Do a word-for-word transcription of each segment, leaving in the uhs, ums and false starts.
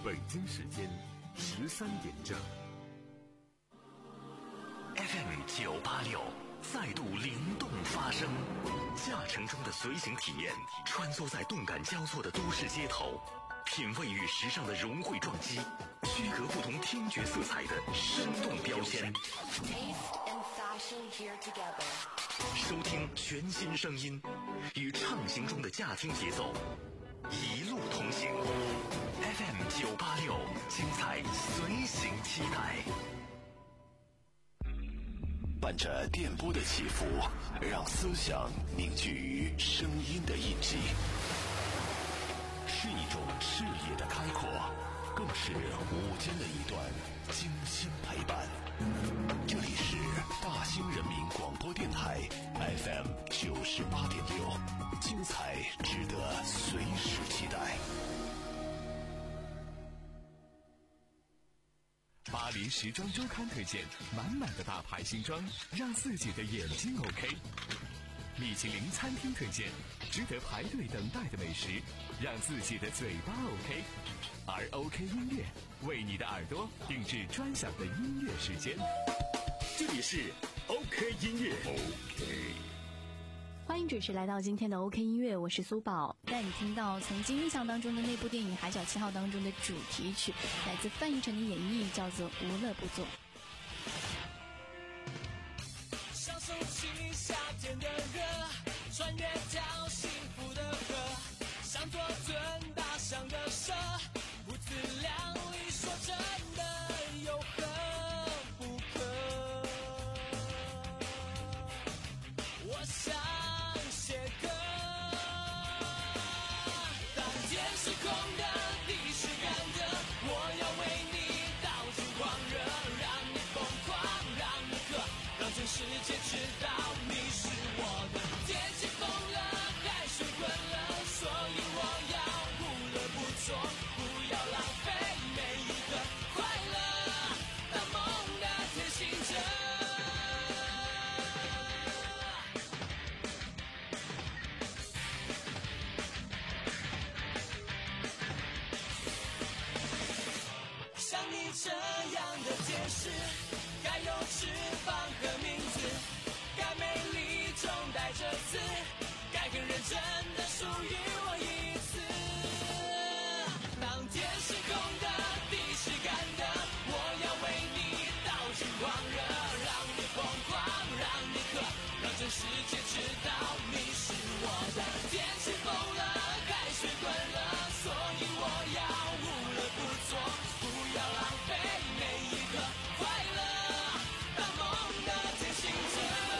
北京时间十三点整。 F M 九八六再度灵动发声，驾乘中的随行体验，穿梭在动感交错的都市街头，品味与时尚的融汇撞击，区隔不同听觉色彩的生动标签。收听全新声音，与畅行中的驾听节奏，一路同行。F M 九八六，精彩随行期待。 伴着电波的起伏，让思想凝聚于声音的印记，是一种视野的开阔，更是午间的一段精心陪伴。这里是大兴人民广播电台 F M 九十八点六，精彩值得随时期待。 巴黎时装周刊推荐满满的大牌新装，让自己的眼睛 OK。米其林餐厅推荐值得排队等待的美食，让自己的嘴巴 OK。而 OK 音乐为你的耳朵定制专享的音乐时间，这里是 OK 音乐。 OK， 欢迎准时来到今天的 OK 音乐，我是苏宝，带你听到曾经印象当中的那部电影《海角七号》当中的主题曲，来自范逸臣的演绎，叫做《无乐不作》。 享受起夏天的热，穿越条幸福的河，像做尊大象的蛇，不自量力，说真的有何不可？我想写歌，当天是空的，地是干的，我要为你倒进狂热，让你疯狂，让你渴，让全世界知道你是我的。天气疯了，海水滚了，所以我要无乐不作，不要浪费每一个快乐，当梦的天行者。像你这样的天使，该有翅膀和名字，该美丽中带着刺，该更认真的属于我一次。当天是空的，地是干的，我要为你倒进狂热，让你疯狂，让你渴，让全世界知道你是我的。天气疯了，海水滚了，所以我要无乐不作，不要浪费每一个快乐，当梦的天行者。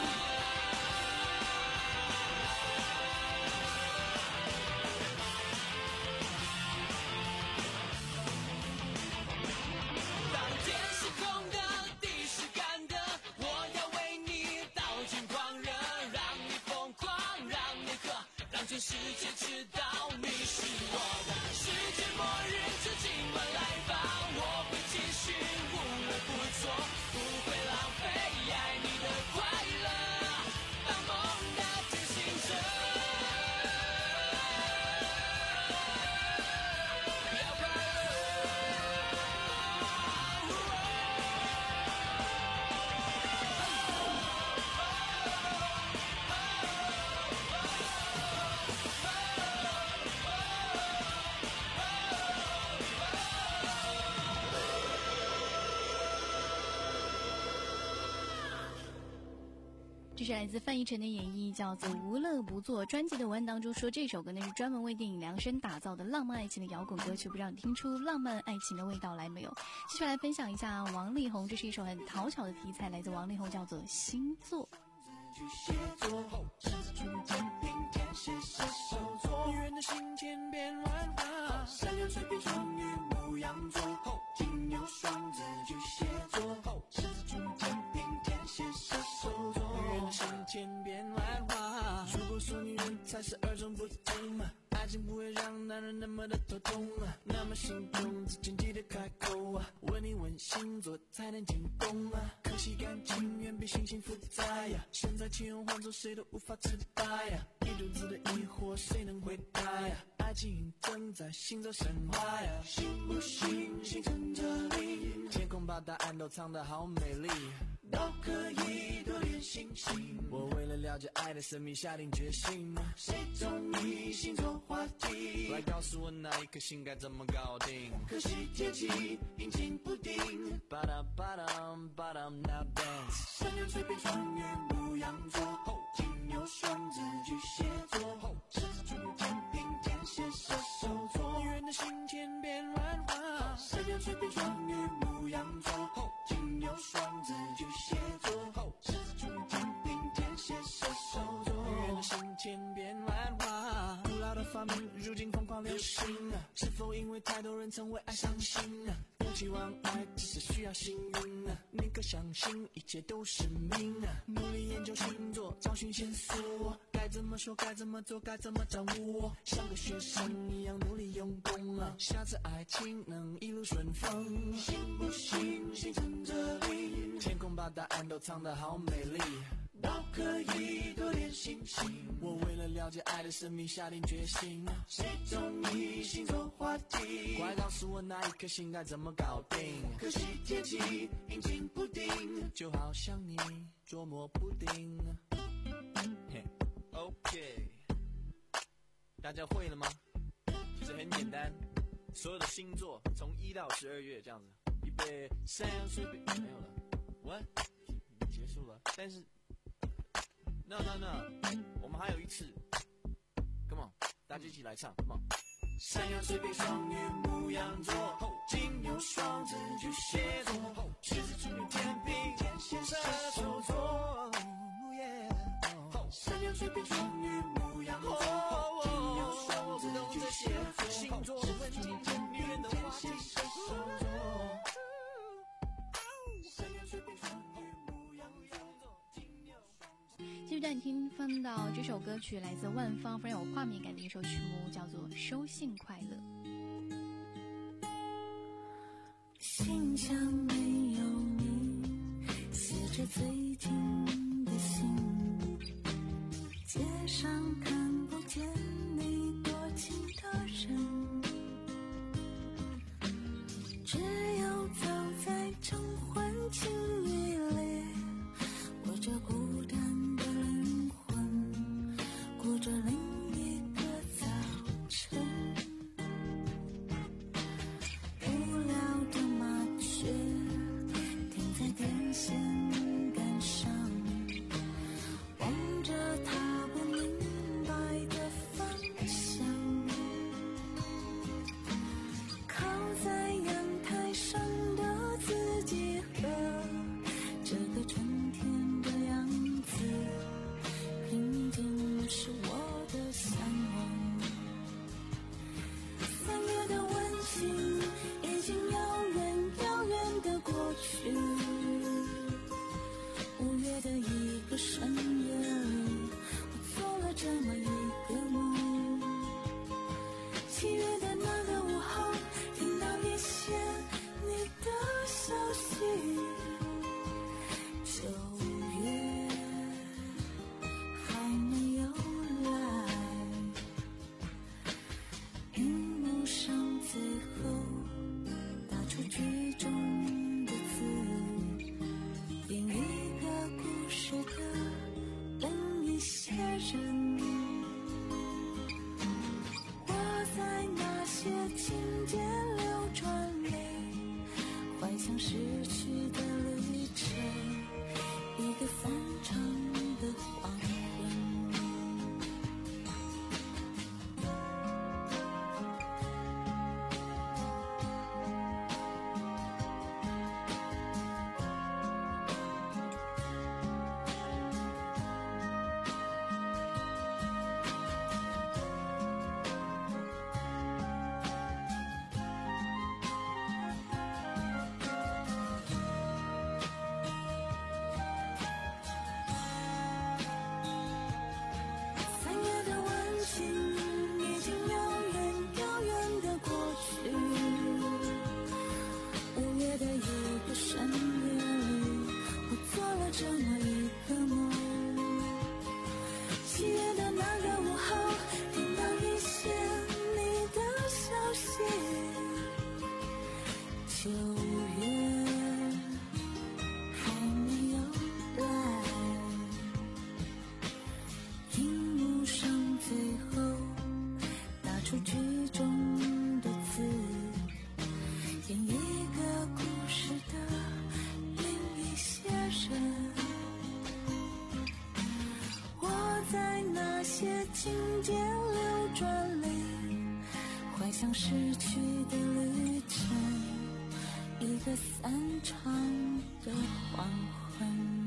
当天是空的，地是干的，我要为你倒进狂热，让你疯狂，让你渴，让全世界知道你是我的。世界末日就今晚来吧，我会继续无乐不作，不会浪费爱你的快乐，当梦的天行者。要快乐， 这是来自范逸臣的演绎，叫做《无乐不作》。专辑的文案当中说，这首歌呢是专门为电影量身打造的浪漫爱情的摇滚歌曲，不知道你听出浪漫爱情的味道来没有？继续来分享一下王力宏，这是一首很讨巧的题材，来自王力宏，叫做《星座》。 女人的心千变万化，善良随便双鱼牧羊座，金牛双子巨蟹座，狮子处女天平天蝎射手座。女人的心千变万化，如果说女人才是二种不同嘛，爱情不会让男人那么的头痛啊，那么心中自经记得开口啊，问一问星座才能进攻啊，可惜感情远比星星复杂呀，现在气温换作谁都无法自拔呀，一肚子的疑惑谁能回答呀， 爱情正在行走神话呀，信不信星辰这里，天空把答案都藏得好美丽，都可以多点星星。我为了了解爱的神秘下定决心，谁中意星座话题，来告诉我那一颗心该怎么搞定。可惜天气阴晴不定，巴达巴达巴达 now dance。山羊水瓶双鱼牧羊座，金牛双子巨蟹座，狮子处女天平天蝎射手座。女人的心千变万化，山羊水瓶双鱼牧羊座，金牛双子巨蟹座，狮子处女天平天蝎射手座。女人的心千变万化，古老的发明如今疯狂流行，是否因为太多人曾为爱伤心？不期望爱只是需要幸运，宁可相信一切都是命。努力研究星座，找寻线索，该怎么说该怎么做该怎么掌握，像个学生一样努力用功，下次爱情能一路顺风。信不信星辰这里，天空把答案都藏得好美丽，都可以多点星星。我为了了解爱的神秘下定决心，谁中意星座话题，快告诉我那一颗心该怎么搞定。可惜天气阴晴不定，就好像你捉摸不定。嘿 OK， 大家会了吗？其实很简单，所有的星座从一到十二月这样子，预备山羊水瓶没有了 What 结束了，但是No no no， 我们还有一次 Come on， 大家一起来唱 Come on。 山羊水瓶双鱼牧羊座，金牛双子巨蟹座，狮子处女天平天蝎射手座。山羊水瓶双鱼牧羊座，金牛双子巨蟹座，星座问题女人的话题射手座。山羊水瓶双鱼牧羊座，金牛双子。 继续带你听翻到这首歌曲，来自万芳，非常有画面感的一首曲目，叫做《收信快乐》。 信箱没有你，写着最近的信，街上看不见你多情的人，只有走在征婚情欲里，我这孤单的灵魂过着另一个早晨。无聊的麻雀停在电线杆上，望着它不明白的方向，靠在阳台上的自己和这个春天的样子，平静是我的向往。三月的温馨已经遥远遥远的过去，五月的一个深夜里，我做了这么一个梦。七月的那个午后，听到一些你的消息。九月还没有来，荧幕上最后打出剧中的字，演一个故事的另一些人。我在那些情节流转里，怀想失去的旅程，一个反常的黄昏。 心间流转泪，怀想逝去的旅程，一个散场的黄昏。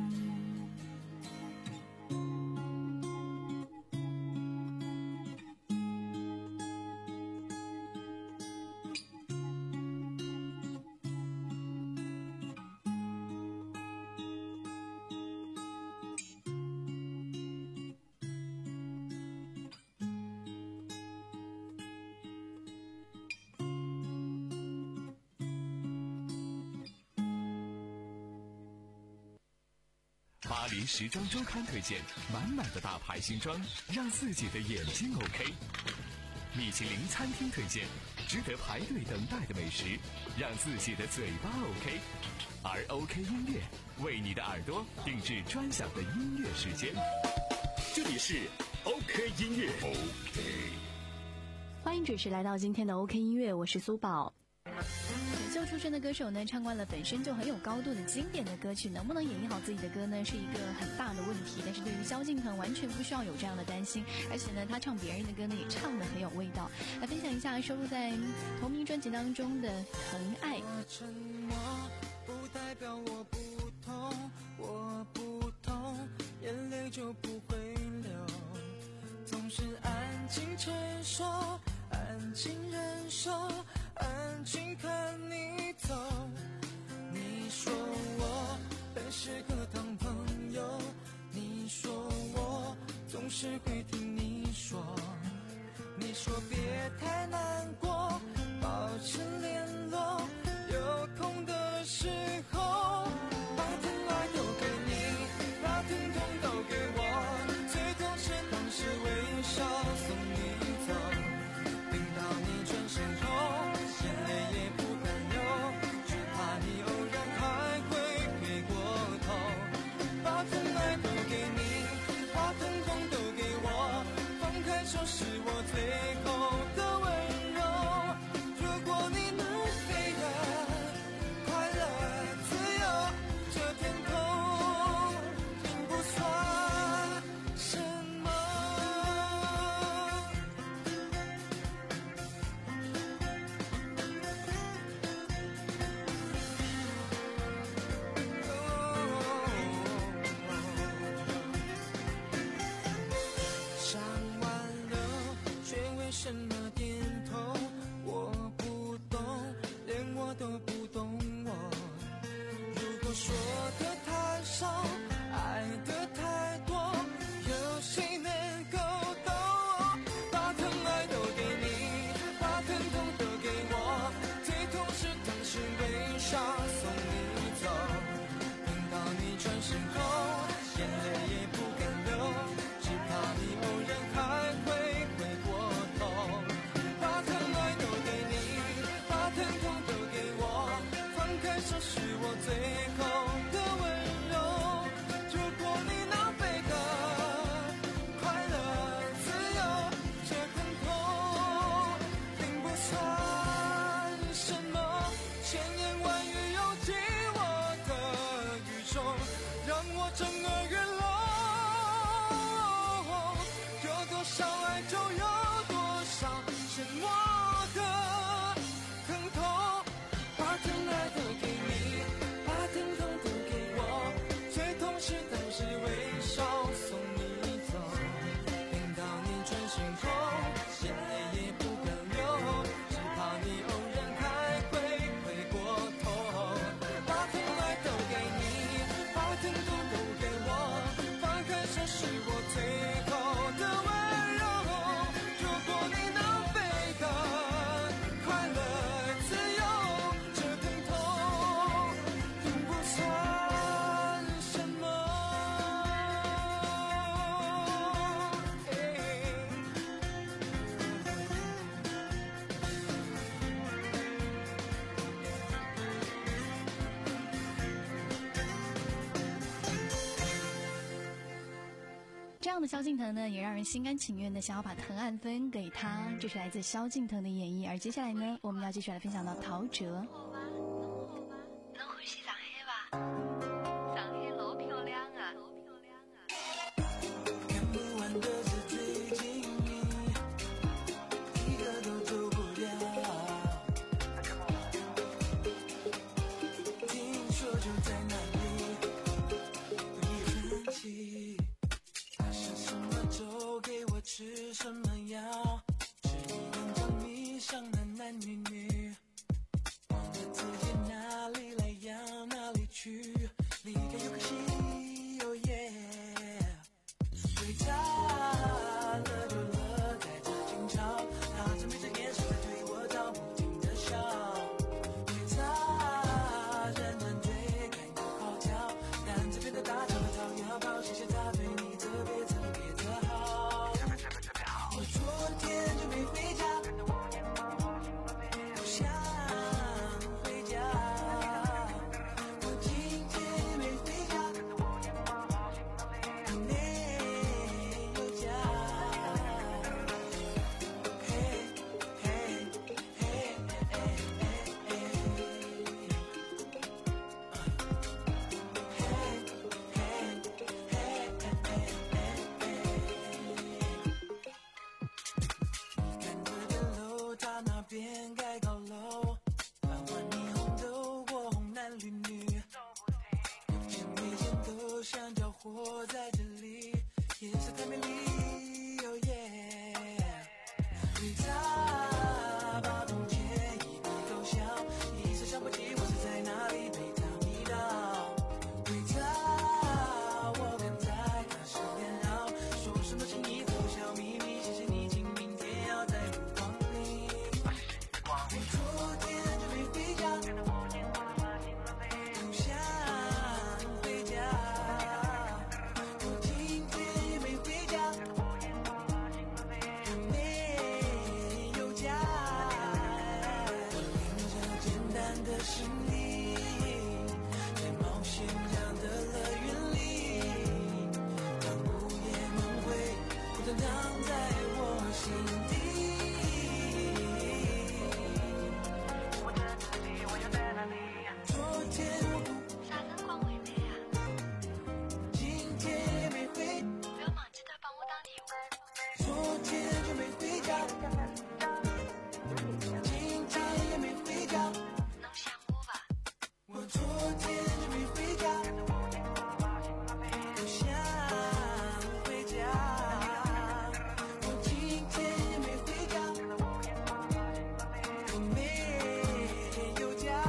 巴黎时装周刊推荐满满的大牌新装，让自己的眼睛 OK。米其林餐厅推荐值得排队等待的美食，让自己的嘴巴 OK。而 OK 音乐为你的耳朵定制专享的音乐时间。这里是 OK 音乐 OK。 欢迎准时来到今天的 OK 音乐，我是苏宝。选秀出身的歌手呢，唱惯了本身就很有高度的经典的歌曲，能不能演绎好自己的歌呢，是一个很大的问题。但是对于萧敬腾，完全不需要有这样的担心，而且呢，他唱别人的歌呢，也唱得很有味道。来分享一下收录在同名专辑当中的《疼爱》。 我沉默不代表我不痛，我不痛，眼泪就不会流，总是安静承受，安静忍受，安静看你走。你说我本是个当朋友，你说我总是会听你说，你说别太难过，保持联络，有空的时候把疼爱都给你，把疼痛都给我，最痛是当时微笑送你走，等到你转身后眼泪也不敢流，只怕你偶然还会回过头，把疼爱都给你，把疼痛都给我，放开手是我最后的温柔。如果你能飞得快乐自由，这天空并不算什么。上完了，却为什么点头？我不懂，连我都不懂我。如果说的太少，爱的太多，有谁能够懂？把疼爱都给你，把疼痛都给我，最痛是当时微笑送你走，等到你转身后，眼泪也不敢流，只怕你偶然还会回过头，把疼爱都给你，把疼痛都给我，放开手是我最后的温柔。如果你能飞得快乐自由，这疼痛并不算什么，千言万语涌进我的语中，让我震耳欲聋。有多少爱就有多少沉默的疼痛，把疼爱都给你，把疼痛都给我，最痛是当时微笑送你走，等到你转身后，眼泪也不敢流，只怕你偶然还会回过头，把疼爱都给你，把疼痛都给我，放开手是我最后的温柔。如果你能飞得快乐自由，这疼痛并不算什么。 这样的萧敬腾呢，也让人心甘情愿的想要把疼爱分给他。这是来自萧敬腾的演绎。而接下来呢，我们要继续来分享到陶喆。 能回去上海吧？上海老漂亮啊！老漂亮啊！ 看不完的是最近的心里，在冒险样的乐园里，让午夜梦回不断躺在我心底。我的自己，我又在哪里？昨天我不啥辰光回来呀？ 今天也没回， 不要忘记得帮我打电话。 昨天就没回家，今天也没回家。 能想我吧？ 我昨天就没回家，不想回家。我今天也没回家，我没有家。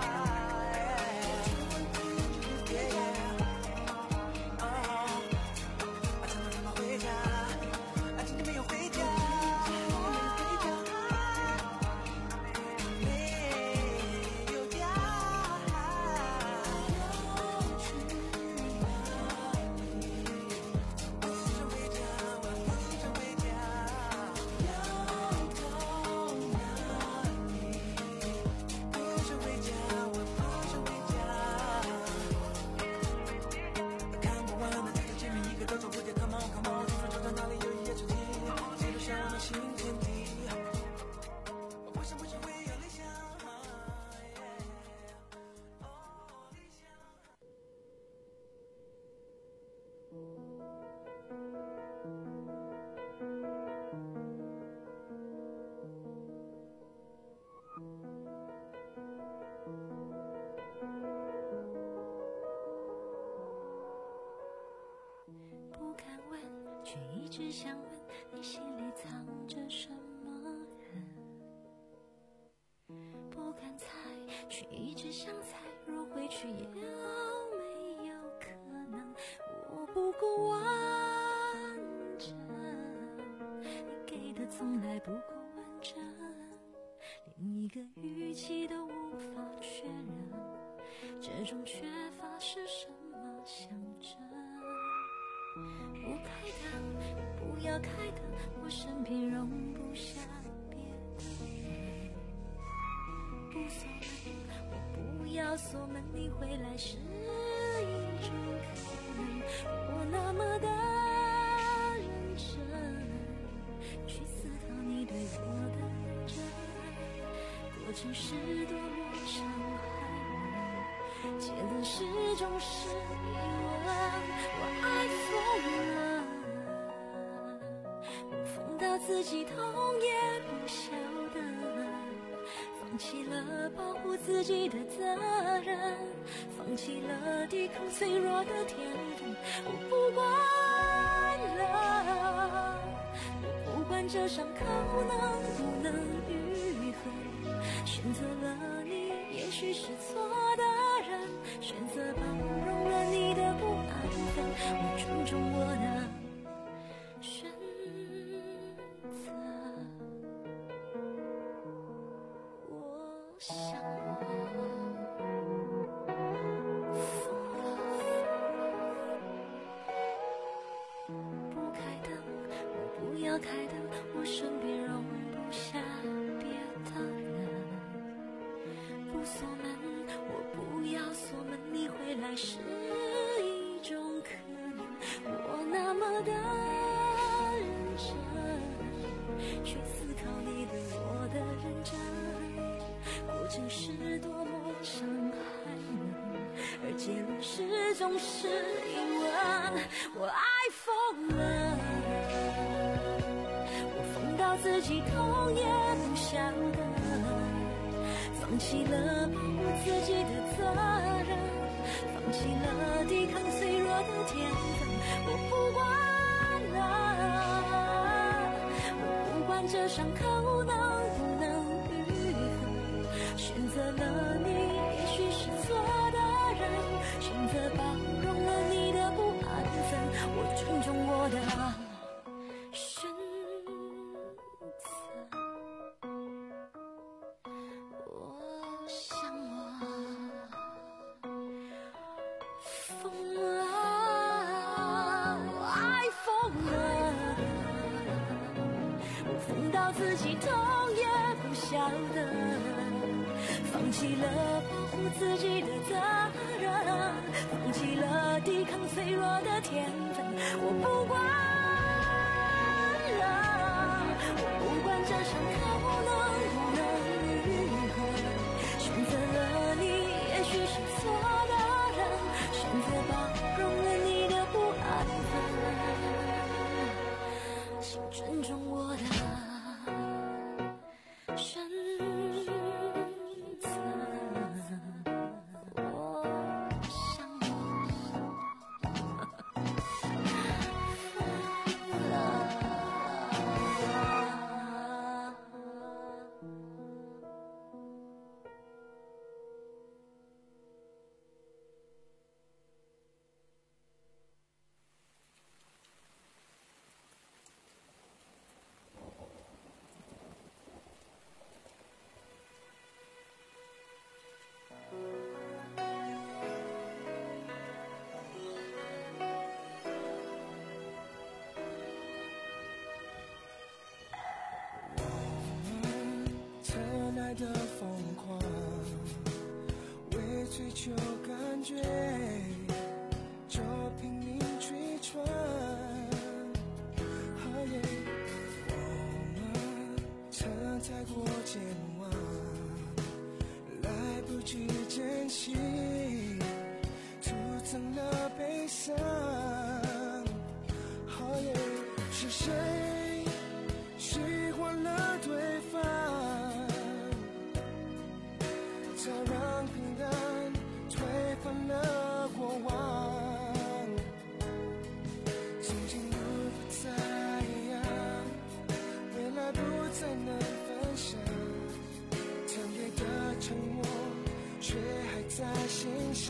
啊，怎么怎么回家？啊，今天没有回家。没有家。 不敢问，却一直想问，你心里藏着什么人？不敢猜，却一直想猜，若回去有没有可能，我不够完整，你给的从来不够完整，连一个语气都无法确认，这种缺乏是什么象征？不开灯，不要开灯，我身边容不下别的人。不锁门，我不要锁门，你回来是一种可能。我那么的认真，去思考你对我的认真，过程是多么伤害人，结论始终是疑问。我爱疯了，我疯到自己痛也不晓得，放弃了保护自己的责任，放弃了抵抗脆弱的天分，我不管了，我不管这伤口能不能愈合，选择了你也许是错的人，选择包容了你的不安分，我尊重我的选择。我想我疯了，不开灯，我不要开灯，我身边容不下别的人。不锁门，我不要锁门，你回来是一种可能。我那么的认真，去思考你对我的认真，过程是多么伤害人，而结论始终是疑问。我爱疯了，我疯到自己痛也不晓得，放弃了保护自己的责任，放弃了抵抗脆弱的天分，我不管了，我不管这伤口能不能愈合，选择了你也许是错的人，选择包容了你的不安分，我尊重我的选择。我想我疯了，我爱疯了，我疯到自己痛也不晓得， 放弃了保护自己的责任，放弃了抵抗脆弱的天分，我不管了，我不管这场刻骨能不能愈合，选择了你也许是错的人，选择包容了你的不安分，请尊重我的选择。我想疯了。 曾爱的疯狂，为追求感觉就拼命去闯。哦耶，我们曾太过健忘，来不及珍惜，徒增了悲伤。哦耶，是谁喜欢了对方？才让平淡推翻了过往。曾经如果再一样，未来不再能分享，曾给的承诺却还在心上。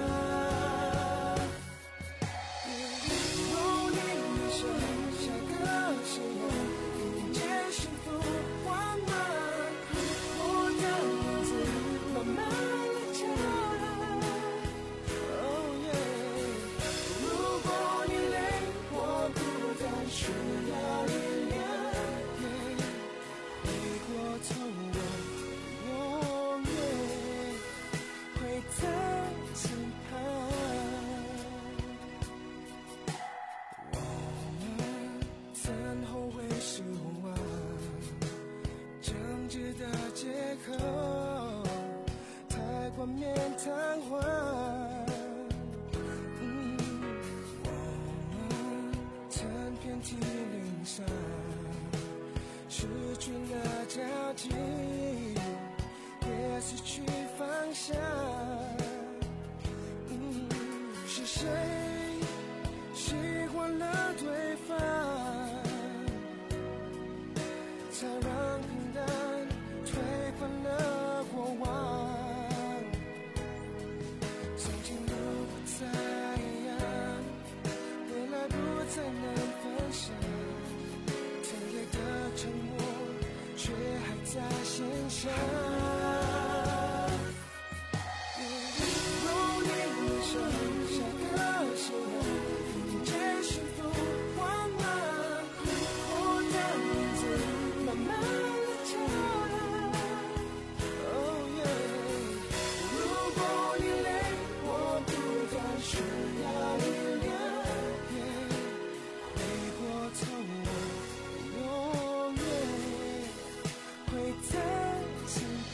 如你一生像个信仰，遇见幸福缓慢，我的名字慢慢地叫了。Oh yeah， 如果你累，我孤单需要力量。Yeah， 回过头我永远会在身旁。我们曾后悔失望，争执的借口太冠冕堂皇。嗯，我们曾遍体鳞伤，失去了交集，也失去方向。嗯，是谁喜欢了对方？才让平淡推翻了过往。曾经如果再一样，未来不再能分享，曾给的承诺却还在心上。如你一生像个信仰，遇见幸福缓慢，我的名字慢慢地叫了。Oh yeah， 如果你累，我不断需要力量。Yeah， 回过头我永远会在身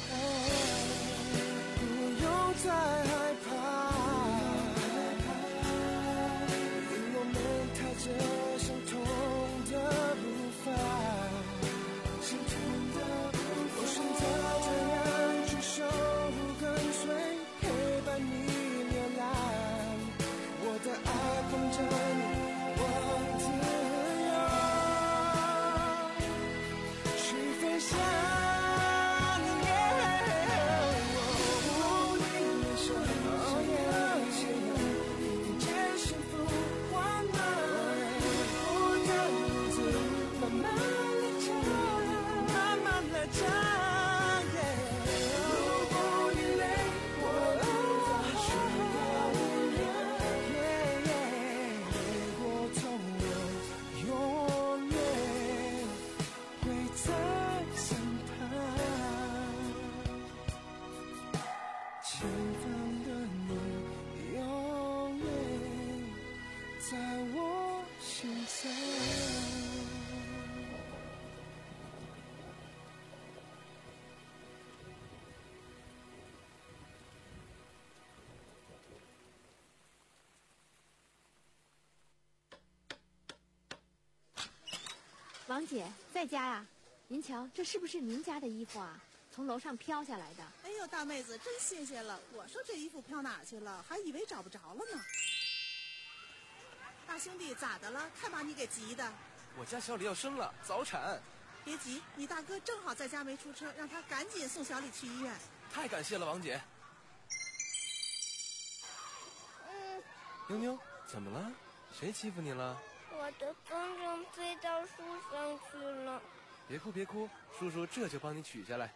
王姐在家呀？您瞧，这是不是您家的衣服啊？从楼上飘下来的。 哎呦，大妹子真新鲜了！我说这衣服飘哪去了，还以为找不着了呢。大兄弟，咋的了？太把你给急的。 我家小李要生了，早产。 别急，你大哥正好在家没出车，让他赶紧送小李去医院。 太感谢了，王姐。 嗯。 妞妞，怎么了？谁欺负你了？ 我的风筝飞到树上去了。 别哭别哭，叔叔这就帮你取下来。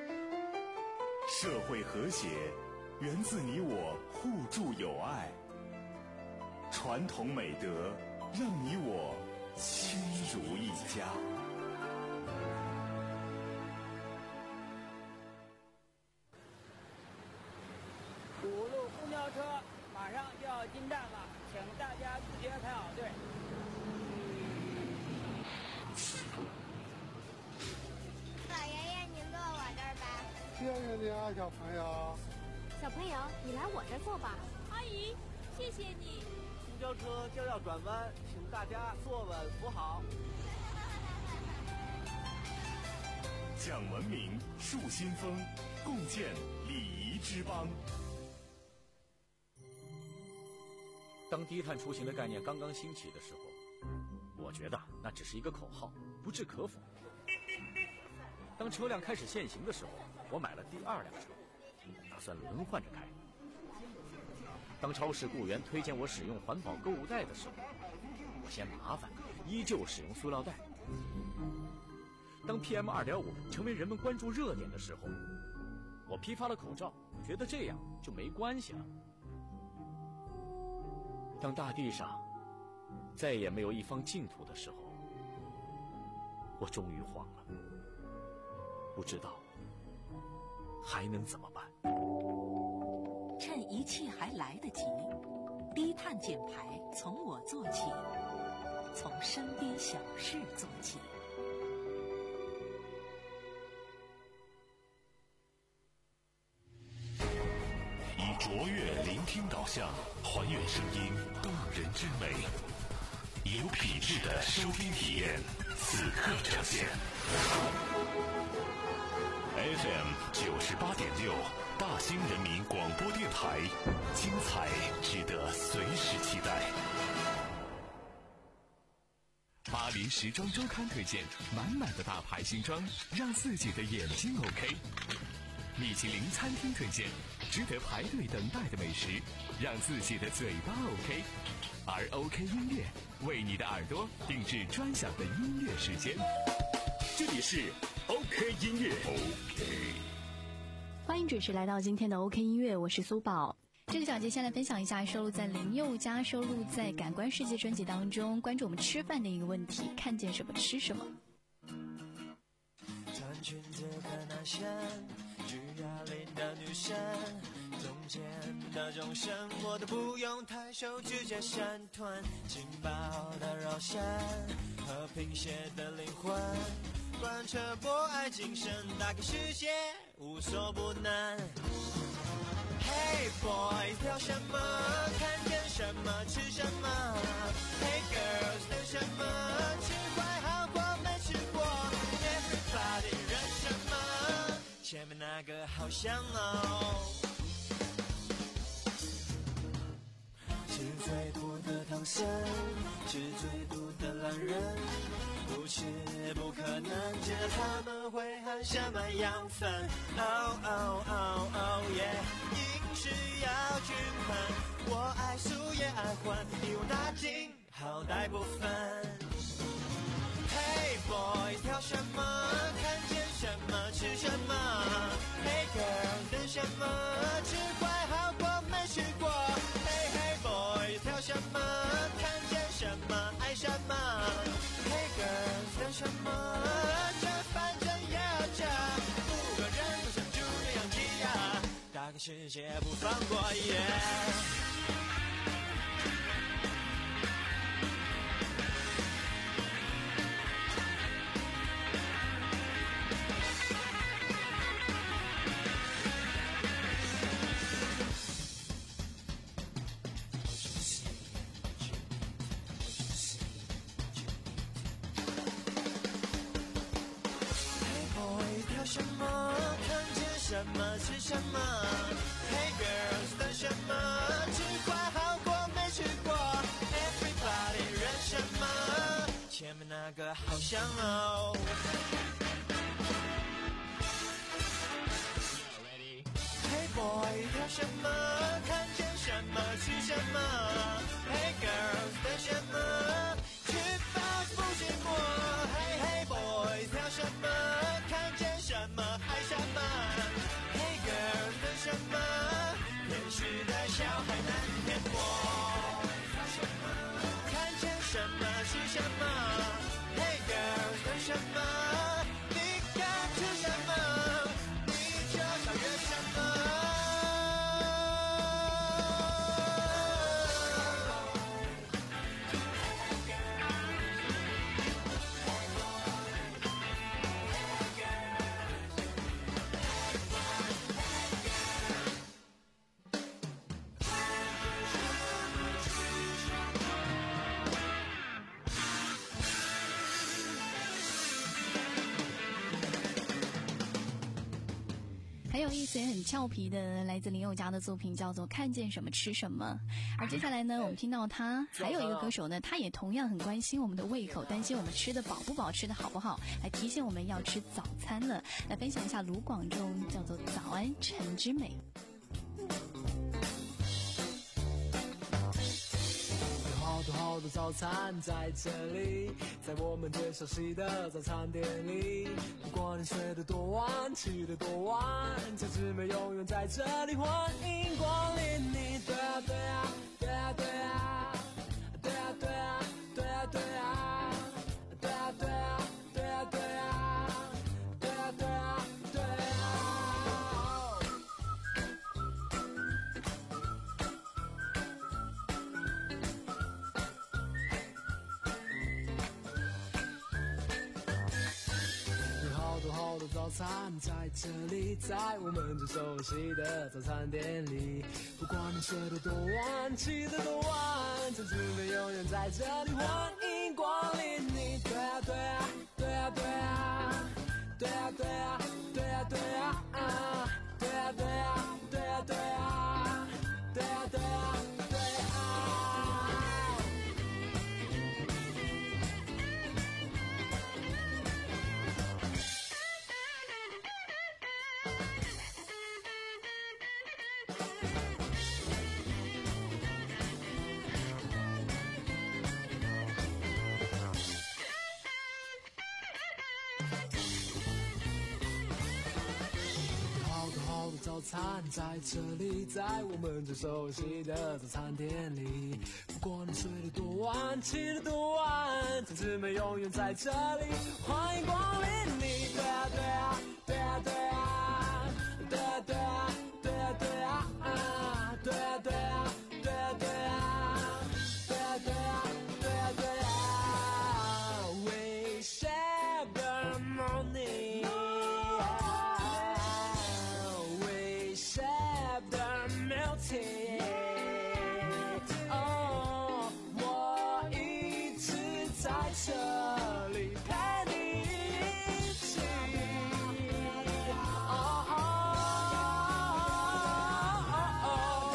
社会和谐源自你我互助友爱，传统美德让你我亲如一家。 五路公交车马上就要进站了，请大家自觉排好队。 老爷爷，您坐我这儿吧。 谢谢你啊，小朋友。 小朋友，你来我这儿坐吧。 阿姨，谢谢你。 公交车将要转弯，请大家坐稳扶好。 讲文明，树新风，共建礼仪之邦。 当低碳出行的概念刚刚兴起的时候，我觉得那只是一个口号，不置可否。当车辆开始限行的时候，我买了第二辆车，打算轮换着开。当超市雇员推荐我使用环保购物袋的时候，我嫌麻烦，依旧使用塑料袋。当 P M 二点五 成为人们关注热点的时候，我批发了口罩，觉得这样就没关系了。当大地上再也没有一方净土的时候，我终于慌了，不知道还能怎么办。 趁一切还来得及，低碳减排从我做起，从身边小事做起。 以卓越聆听导向，还原声音动人之美，有品质的收听体验，此刻呈现。F M 九十八点六，大兴人民广播电台，精彩值得随时期待。 巴黎时装周刊推荐，满满的大牌新装，让自己的眼睛 OK。米其林餐厅推荐，值得排队等待的美食，让自己的嘴巴 OK。而 OK 音乐为你的耳朵定制专享的音乐时间。这里是 OK 音乐 OK。 欢迎准时来到今天的 OK 音乐，我是苏宝。这个小节先来分享一下收录在林宥嘉收录在《感官世界》专辑当中关注我们吃饭的一个问题：看见什么吃什么。 穿裙子的男生，举哑铃的女生，中间的众生我都不用抬手直接闪团，劲爆的肉身，和平谐的灵魂，贯彻博爱精神，打开世界无所不能。Hey boys， 挑什么？看见什么吃什么 ？Hey girls， 等什么？吃坏好过没吃过 ？Everybody， 忍什么？前面那个好香哦。吃最多的唐僧，吃最多的懒人，不吃不可能，知道他们会含什么养分 ？Oh oh oh oh yeah， 饮食要均衡，我爱素也爱荤，你我拿进好歹不分。Hey boys， 挑什么？看见什么吃什么 ？Hey girls， 等什么？吃坏好过没吃过 ？Hey hey boys， 挑什么？看见什么爱什么 ？Hey girls， 等什么？这反正也要这，五个人都像猪一样挤呀，大开世界不放过耶。Yeah 吃什么 ？Hey girls， 等什么？吃过好过没吃过 ？Everybody， 忍什么？前面那个好香哦。Hey boy， 挑什么？看见什么吃什么 ？Hey girls， 等什么？吃饱不嫌过 ，Hey Hey boy， 挑什么？看见什么爱什么 ？Hey girl， 等什么？厌世的小孩难骗我。看见什么是什么 ？Hey girl， 等什么？你敢吃什么？你就超越什么？ 很有意思也很俏皮的来自林宥嘉的作品叫做看见什么吃什么。而接下来呢，我们听到他还有一个歌手呢，他也同样很关心我们的胃口，担心我们吃的饱不饱，吃的好不好，来提醒我们要吃早餐了。来分享一下卢广仲叫做早安陈之美。 好多好多早餐在这里，在我们最熟悉的早餐店里。不管你睡得多晚，起得多晚，陈之美永远在这里，欢迎光临你。对啊对啊对啊对啊对啊对啊对啊对啊对啊对啊对啊对啊对啊对啊对啊。好多好多早餐在这里，在我们最熟悉的早餐店里。不管你睡得多晚，起得多晚，陈之美永远在这里，欢迎光临你。对啊对啊对啊对啊对啊对啊对啊对啊对啊对啊对啊对啊对啊对啊。早餐在这里，在我们最熟悉的早餐店里。不管你睡得多晚，起得多晚，陈之美永远在这里，欢迎光临你。对啊对啊对啊对啊对啊对啊对啊对啊对啊对啊对啊对啊对啊对啊对啊对啊 We share the morning。哦，我一直在这里陪你一起。哦哦哦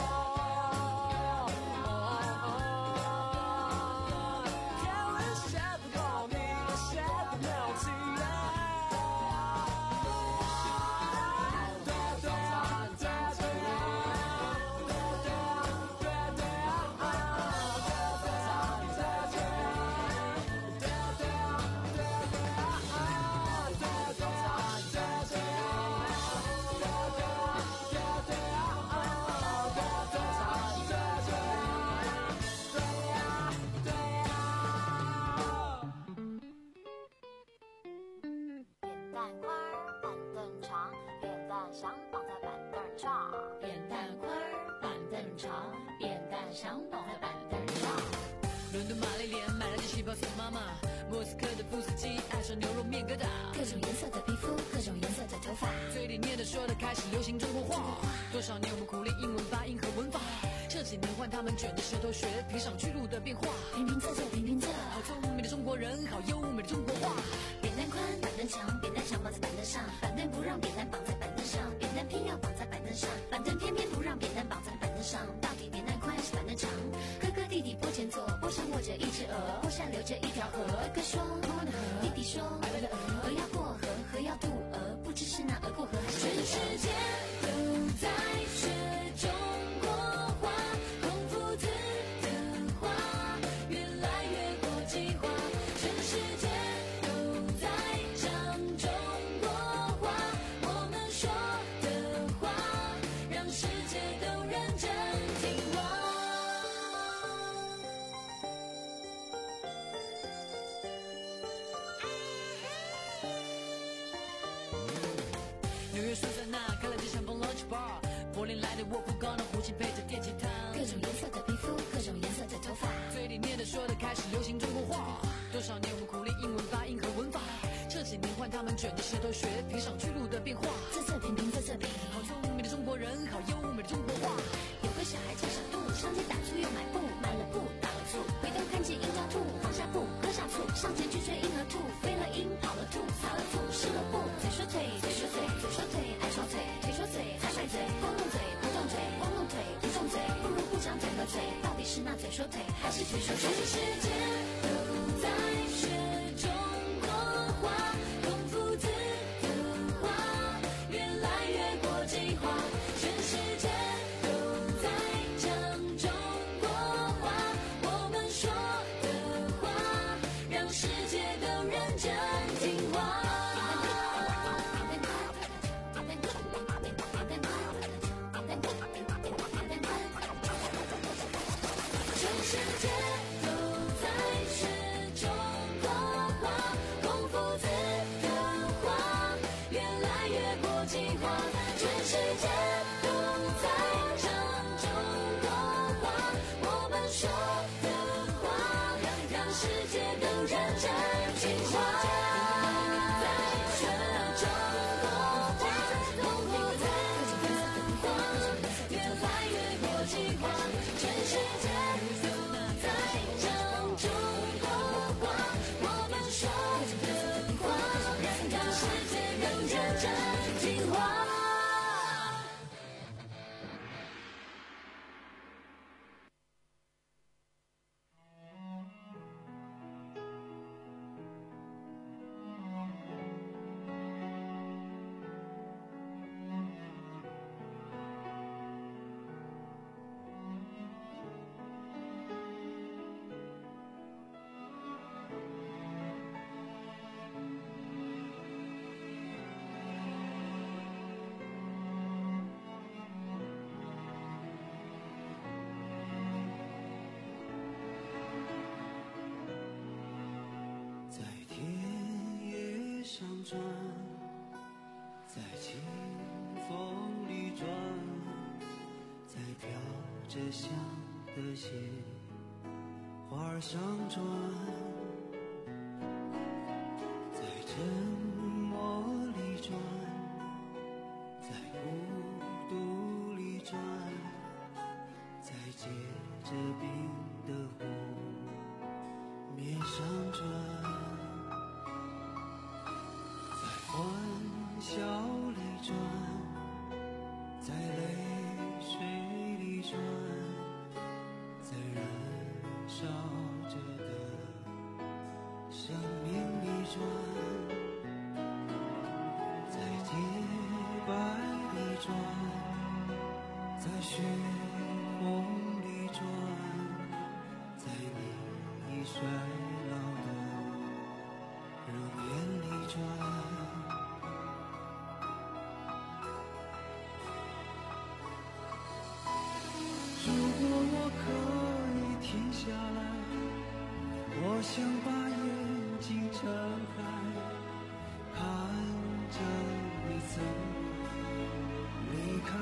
哦 Can we share the morning, share the melting? 对啊对啊对啊对莫斯科的布斯基爱上牛肉面疙瘩， 各种颜色的皮肤，各种颜色的头发， 嘴里念的说的开始流行中国话。多少年我们苦练英文发音和文法，这几年换他们卷着舌头学披上巨鹿的变化。 平平仄仄平平仄， 好聪明的中国人，好优美的中国话。 扁担宽，板凳长，扁担长绑在板凳上，板凳不让扁担绑在板凳上，扁担偏要要绑在板凳上，板凳偏偏不让扁担绑在板凳上，到底扁担宽还是板凳长？哥哥弟弟坡前坐，坡上卧着一只鹅，坡下流着一条河。哥哥说弟弟说鹅要过河，河要渡鹅，不知是那鹅过河还是全世界都在学中国话，孔夫子的话越来越国际化，全世界都在讲中国话，我们说的话让世界都认真听话。 纽约苏珊娜开了家香槟 lunch bar， 柏林来的卧铺高的胡琴配着电吉他， 各种颜色的皮肤，各种颜色的头发， 嘴里念的说的开始流行中国话。多少年我们苦练英文发音和文法，这几年换他们卷着舌头学评上去路的变化。 色色平平色色平， 好聪明的中国人，好优美的中国话。 有个小孩叫小杜，上街打醋又买布，买了布打了醋，回头看见樱桃兔，放下布喝下醋，上前去追婴儿兔，飞了鹰跑了兔，撒了醋湿了布，嘴说腿嘴说嘴嘴说腿爱吵嘴，腿说嘴才甩嘴，光弄嘴不动嘴，光弄腿不动嘴，不如不长嘴和嘴，到底是那嘴说腿还是腿说腿？全世界都在学中国话，孔夫子的话越来越国际化，全世界都在讲中国话，我们说的话让世界都认真听话。全世界都在学中国话，孔夫子的话越来越国际化，全世界都在讲中国话，我们说的话让世界都认真听话。在学中国话，孔夫子的话越来越国际化，全世界都在讲中国话，我们说的话让世界都认真听话。 在田野上转，在清风里转，在飘着香的鲜花儿上转，在沉默里转，在孤独里转，在结着冰的湖面上转，在欢笑里转，在泪水里转，在燃烧着的生命里转，在洁白里转，在血红里转，在你已衰老的容颜里转。如果我可以停下来，我想把眼睛睁开，看着你怎么离开。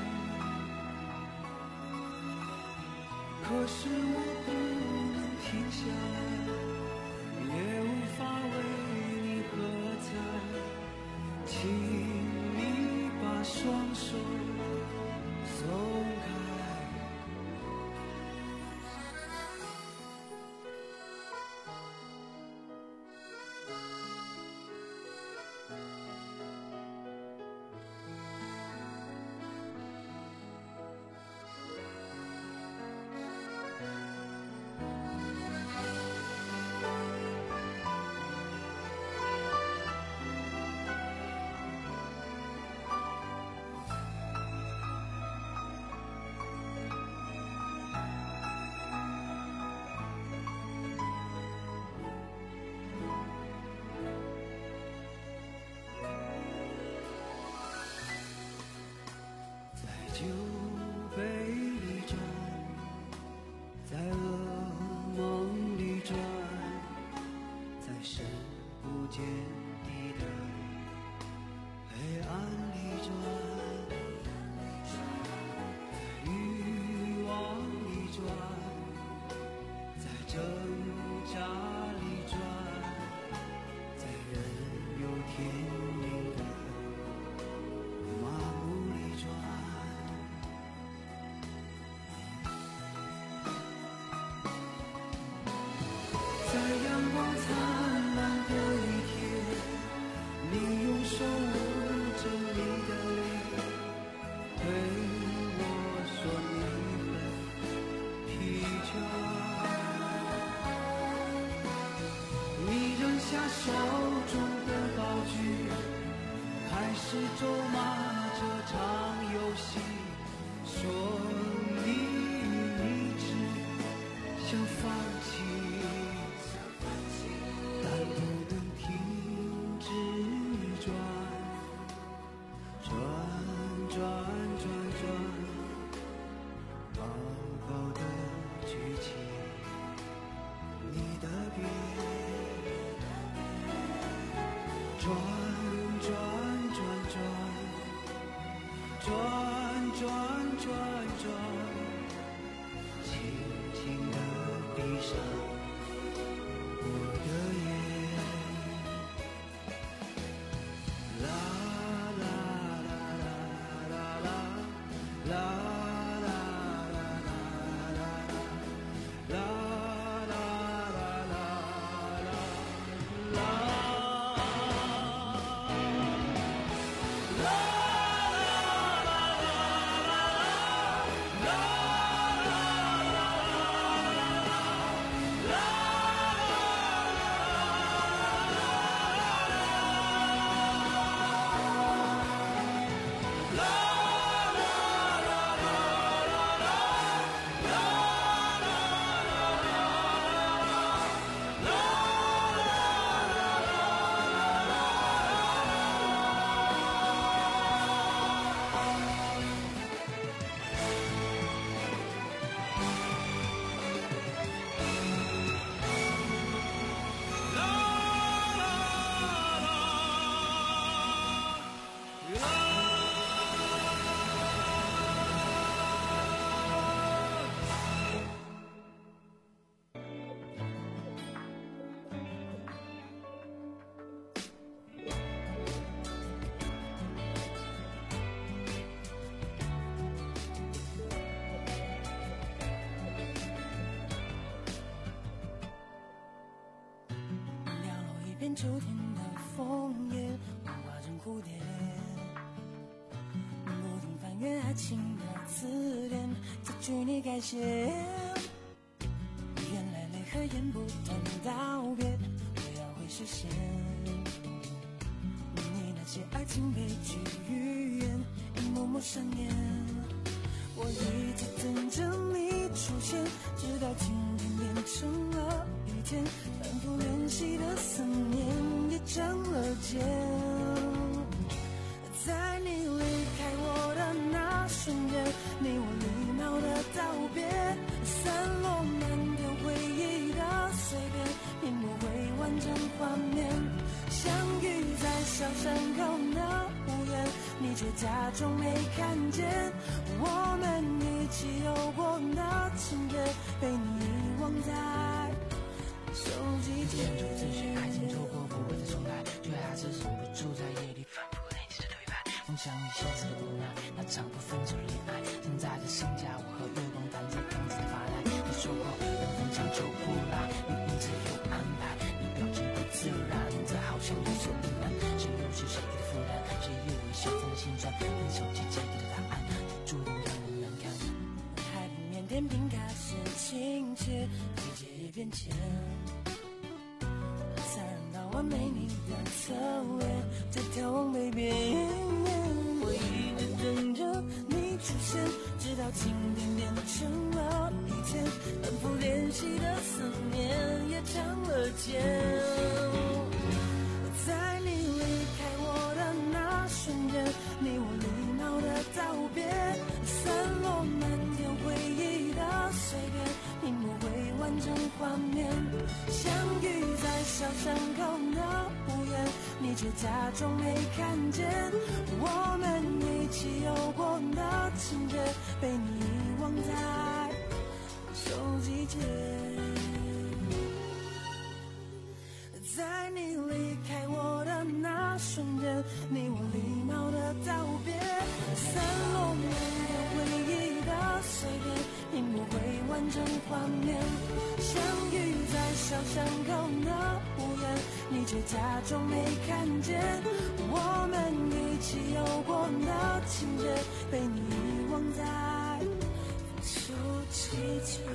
可是我不能停下来，也无法为你喝彩，请你把双手松开。 酒杯里转，在噩梦里转，在深不见底的黑暗里转，在欲望里转，在挣扎里转，在人有天命的麻木里转。在阳光灿烂的一天，你用手捂着你的脸，对我说你很疲倦。你扔下手中的道具，开始咒骂这场游戏，说你一直想放弃。但不能停止转，转转转转，牢牢地举起你的鞭，转转转转，转转转转，轻轻地闭上我的眼。啦啦啦啦啦啦啦啦啦啦啦啦啦秋天的枫叶幻化成蝴蝶，不停翻阅爱情的字典，再去你改写。原来泪和眼不断道别，也要会实现。你那些爱情悲剧语言，一幕幕上演。我一直等着你出现，直到今天变成了雨天，反复联系的思念也成了茧。在你离开我的那瞬间，你我礼貌的道别，散落满天回忆的碎片，并不会完整画面。相遇在小山口的屋檐，你却假装没看见。我们一起有过的情节，被你遗忘在手机间。 就这些爱情错过不会再重来，却还是忍不住在夜里反复累积的对白。梦想你现实的无奈，那场不分手的恋爱，现在的新家我和月光谈着刚子发呆。你说过人分长久不来，你一直有安排，你表情不自然，这好像有所隐瞒。谁又是谁的负担？谁又为小镇的心酸？跟手机界定的答案，就注定让人难堪。 海平面天平开始倾斜，季节也变迁。残忍到完美你的侧脸，在眺望北边。我一直等着你出现，直到今天变成了一天，反复联系的思念也成了茧。在你离开我的那瞬间，你我礼貌的道别， 画面，相遇在小巷口的屋檐，你却假装没看见。我们一起有过的情节，被你遗忘在手机前。在你离开我的那瞬间，你我礼貌的道别，散落没有回忆的碎片，并不会完整画面。相遇在小巷口的屋檐，你却假装没看见。我们一起有过的情节，被你遗忘在手机前。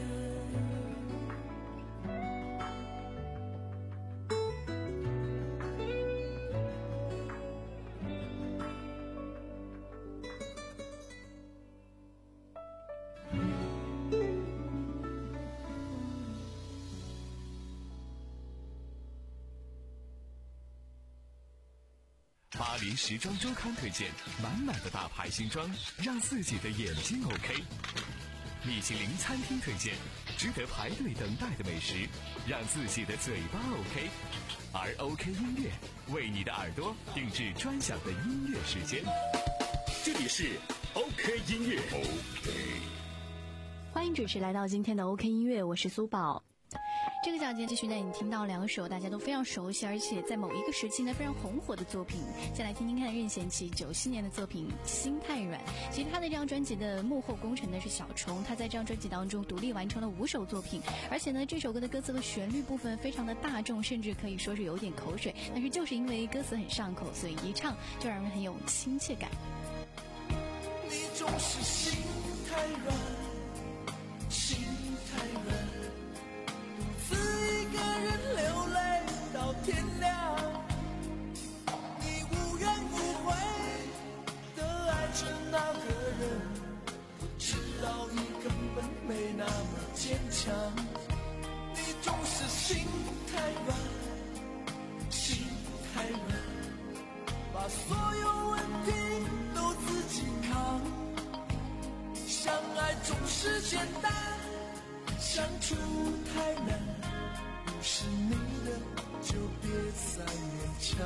巴黎时装周刊推荐满满的大牌新装，让自己的眼睛 OK。米其林餐厅推荐值得排队等待的美食，让自己的嘴巴 OK。而 OK 音乐为你的耳朵定制专享的音乐时间。这里是 OK 音乐 OK。 欢迎准时来到今天的 OK 音乐，我是苏宝。这个小节继续带你听到两首大家都非常熟悉，而且在某一个时期呢非常红火的作品。先来听听看任贤齐九七年的作品《心太软》。其实他的这张专辑的幕后功臣呢是小虫，他在这张专辑当中独立完成了五首作品，而且呢这首歌的歌词和旋律部分非常的大众，甚至可以说是有点口水，但是就是因为歌词很上口，所以一唱就让人很有亲切感。 你总是心太软，心太软，独自一个人流泪到天亮，你无怨无悔的爱着那个人，我知道你根本没那么坚强，你总是心太软，心太软，把所有问题都自己扛，相爱总是简单，相处太难，不是你的就别再勉强。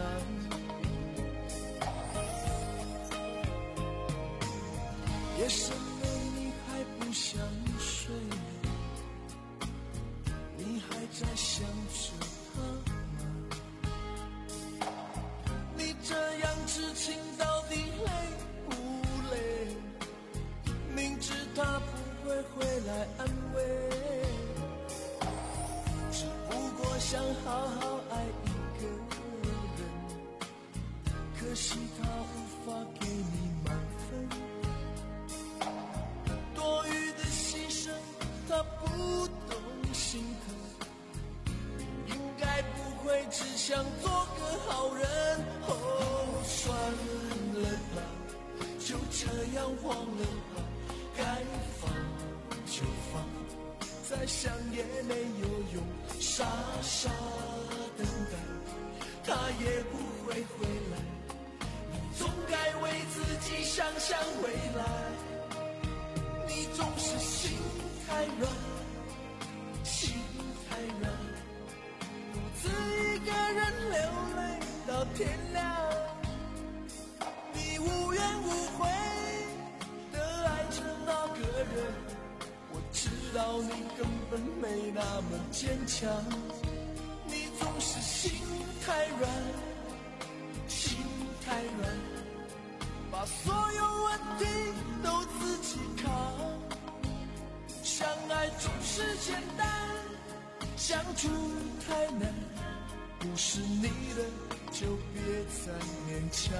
夜深了你还不想睡，你还在想着他吗？你这样痴情到底累不累？明知他不会回来安慰，只不过想好好爱一个人，可惜他无法给你满分，多余的牺牲他不懂心疼，应该不会只想做个好人。哦，算了吧，就这样忘了吧，该放就放，再想也没有用，傻傻等待，他也不会回来，你总该为自己想想未来。你总是心太软，心太软，独自一个人流泪到天亮，你无怨无悔的爱着那个人，我知道你根本没那么坚强，你总是心太软，心太软，把所有问题都自己扛，相爱总是简单，相处太难，不是你的就别再勉强。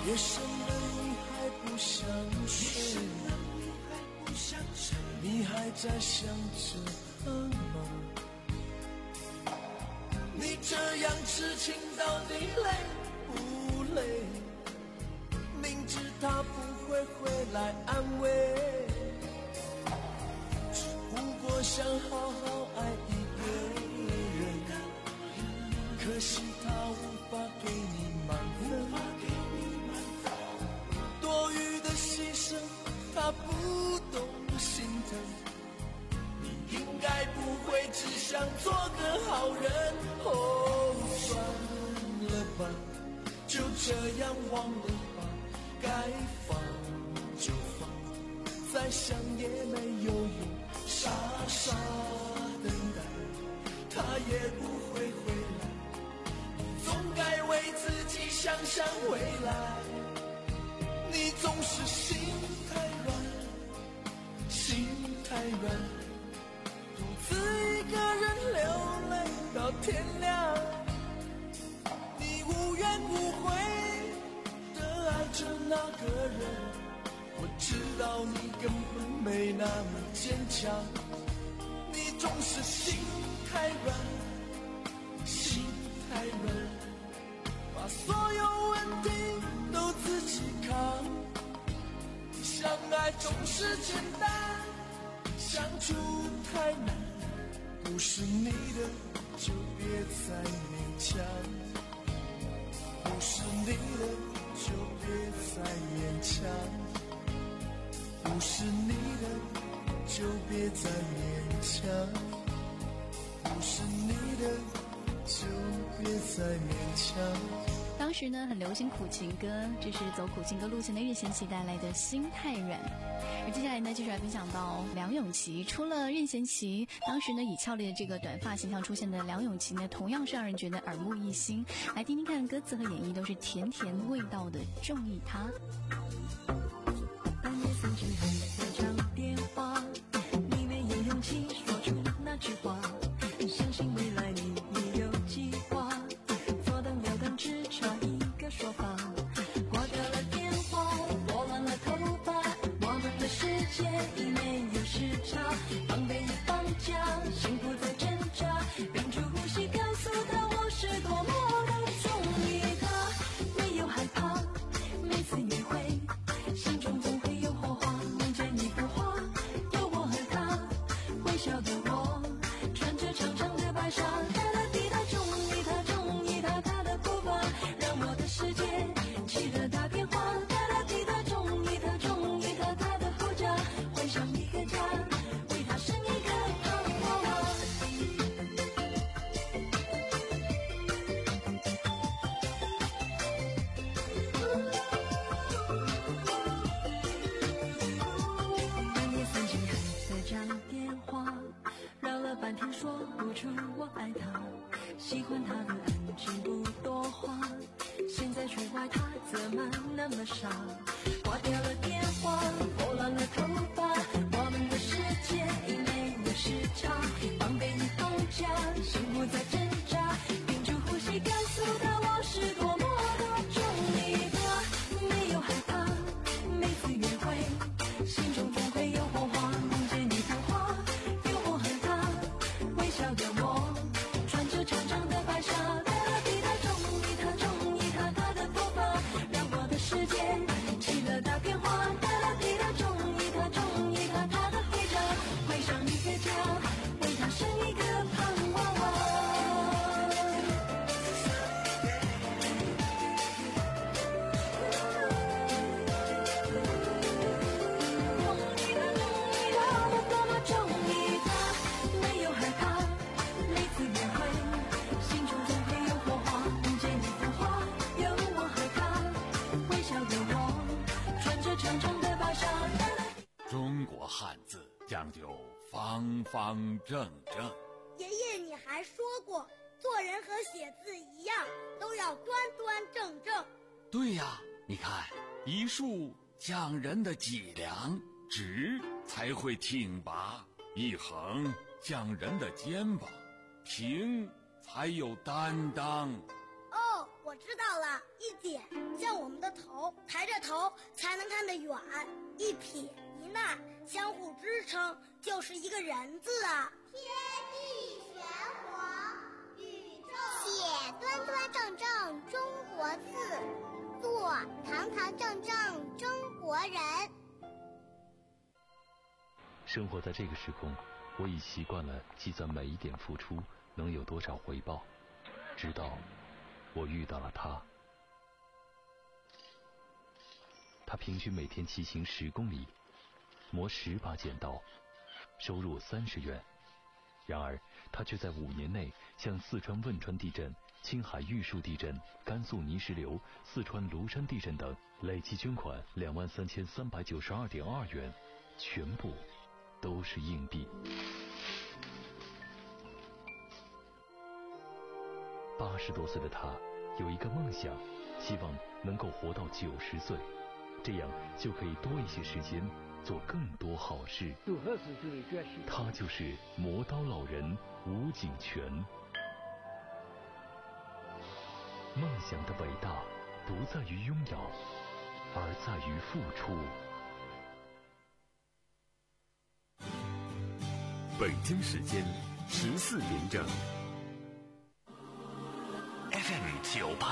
夜深了你还不想睡，你还在想着吗？你这样痴情到底累不累？明知他不会回来安慰，只不过想好好爱一个人，可惜他无法给你满分，多余的牺牲他不懂心疼，你应该不会只想做个好人。哦，算了吧，就这样忘了吧，该放就放，再想也没有用，傻傻等待，他也不会回来，你总该为自己想想未来。你总是心太软，心太软，独自一个人流泪到天亮，你无怨无悔的爱着那个人，我知道你根本没那么坚强，你总是心太软，心太软，把所有问题都自己扛，相爱总是简单，相处太难，不是你的就别再勉强，不是你的就别再勉强，不是你的就别再勉强，不是你的就别再勉强。 当时呢很流行苦情歌，这是走苦情歌路线的任贤齐带来的心太软。而接下来呢继续来分享到梁咏琪，除了任贤齐，当时呢以俏丽的这个短发形象出现的梁咏琪呢，同样是让人觉得耳目一新。来听听看歌词和演绎都是甜甜味道的中意他。 半夜三更还在讲电话，你没有勇气说出那句话，相信未来你也有计划，左等右等只差一个说法，挂掉了电话，拨乱了头发，我们的世界已没有时差，防备已放假，幸福在挣扎，屏住呼吸告诉他我是多么的中意他，没有害怕，每次约会心中总会有火花，梦见一幅画，有我和他，微笑的我穿着长长的白纱，哒哒滴答中意他，中意他，他的步伐让我的世界起了大变化，哒哒滴答中意他，中意他，他的后家会像一个家，为他生一个胖娃娃。半夜三更还在讲电话，绕了半天说不出我爱他，喜欢他的安静不多话，现在却怪他怎么那么傻，挂掉了电话，拨乱了头发，我们的世界已没有时差，防备已放假，幸福在挣扎，屏住呼吸告诉他我是多么的中意他，没有害怕，每次约会心中总会有火花，梦见一幅画，有我和他，微笑的我穿着长长的白纱，哒哒滴答中意他，中意他，他的步伐让我的世界起了大变化，哒哒滴答中意他，中意他，他的回家会上一个家，为他生一个胖娃娃。 中国汉字讲究方方正正。 爷爷，你还说过，做人和写字一样，都要端端正正。 对呀，你看，一竖讲人的脊梁，直才会挺拔；一横讲人的肩膀，平才有担当。 哦，我知知道了，一点像我们的头，抬着头才能看得远，一撇一捺相互支撑，就是一个人字啊。 天地玄黄，宇宙写端端正正中国字，做堂堂正正中国人。 生活在这个时空，我已习惯了计算每一点付出能有多少回报，直到我遇到了他。他平均每天骑行十公里，磨十把剪刀，收入三十元。然而他却在五年内向四川汶川地震、青海玉树地震、甘肃泥石流、四川庐山地震等累计捐款两万三千三百九十二点二元，全部都是硬币。八十多岁的他有一个梦想，希望能够活到九十岁，这样就可以多一些时间做更多好事。 有何事就得决心。 他就是磨刀老人吴景全。梦想的伟大不在于拥有，而在于付出。 北京时间十四点整。 F M 九八